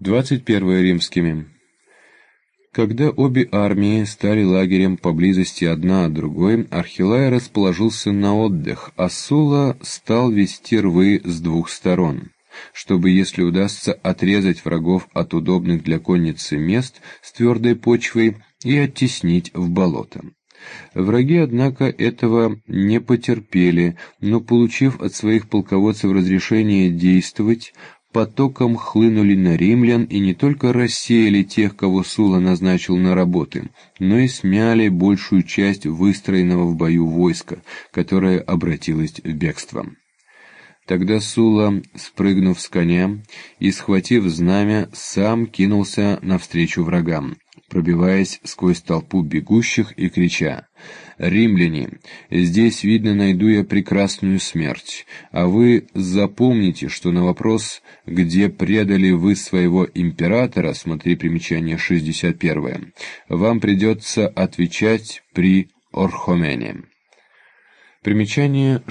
21 римскими. Когда обе армии стали лагерем поблизости одна от другой, Архилай расположился на отдых, а Сула стал вести рвы с двух сторон, чтобы, если удастся, отрезать врагов от удобных для конницы мест с твердой почвой и оттеснить в болото. Враги, однако, этого не потерпели, но, получив от своих полководцев разрешение действовать, потоком хлынули на римлян и не только рассеяли тех, кого Сула назначил на работы, но и смяли большую часть выстроенного в бою войска, которое обратилось в бегство. Тогда Сула, спрыгнув с коня и схватив знамя, сам кинулся навстречу врагам, пробиваясь сквозь толпу бегущих и крича: «Римляне, здесь, видно, найду я прекрасную смерть, а вы запомните, что на вопрос, где предали вы своего императора, смотри примечание 61, вам придется отвечать при Орхомене». Примечание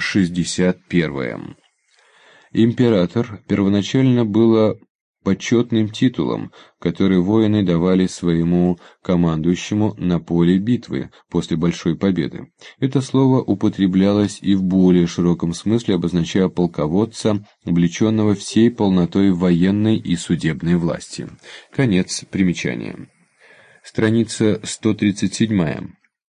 61. Император первоначально было почетным титулом, который воины давали своему командующему на поле битвы после большой победы. Это слово употреблялось и в более широком смысле, обозначая полководца, облеченного всей полнотой военной и судебной власти. Конец примечания. Страница 137.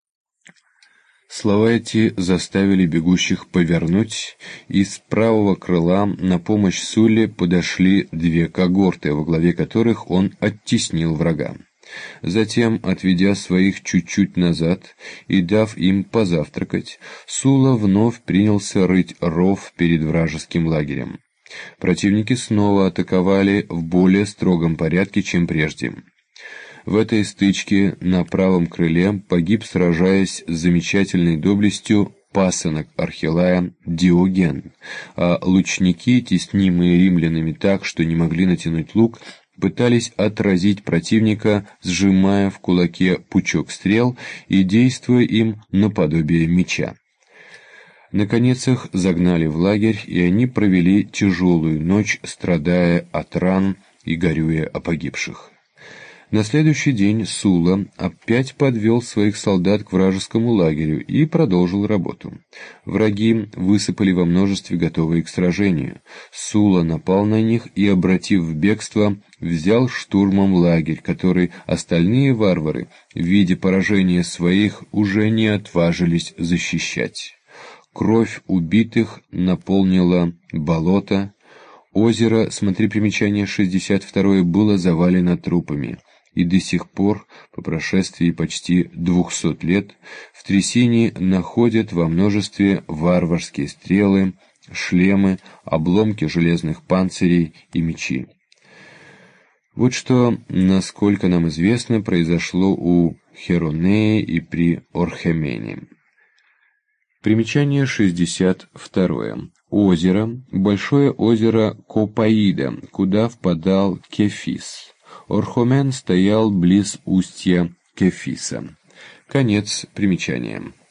Слова эти заставили бегущих повернуть, и с правого крыла на помощь Сулле подошли две когорты, во главе которых он оттеснил врага. Затем, отведя своих чуть-чуть назад и дав им позавтракать, Сула вновь принялся рыть ров перед вражеским лагерем. Противники снова атаковали в более строгом порядке, чем прежде. В этой стычке на правом крыле погиб, сражаясь с замечательной доблестью, пасынок Архилая Диоген, а лучники, теснимые римлянами так, что не могли натянуть лук, пытались отразить противника, сжимая в кулаке пучок стрел и действуя им наподобие меча. Наконец их загнали в лагерь, и они провели тяжелую ночь, страдая от ран и горюя о погибших. На следующий день Сула опять подвел своих солдат к вражескому лагерю и продолжил работу. Враги высыпали во множестве, готовые к сражению. Сула напал на них и, обратив в бегство, взял штурмом лагерь, который остальные варвары, видя поражение своих, уже не отважились защищать. Кровь убитых наполнила болото. Озеро, смотри примечание 62, было завалено трупами. И до сих пор, по прошествии почти 200 лет, в трясине находят во множестве варварские стрелы, шлемы, обломки железных панцирей и мечи. Вот что, насколько нам известно, произошло у Херонеи и при Орхомене. Примечание 62. Озеро, большое озеро Копаида, куда впадал Кефис. Орхомен стоял близ устья Кефиса. Конец примечания.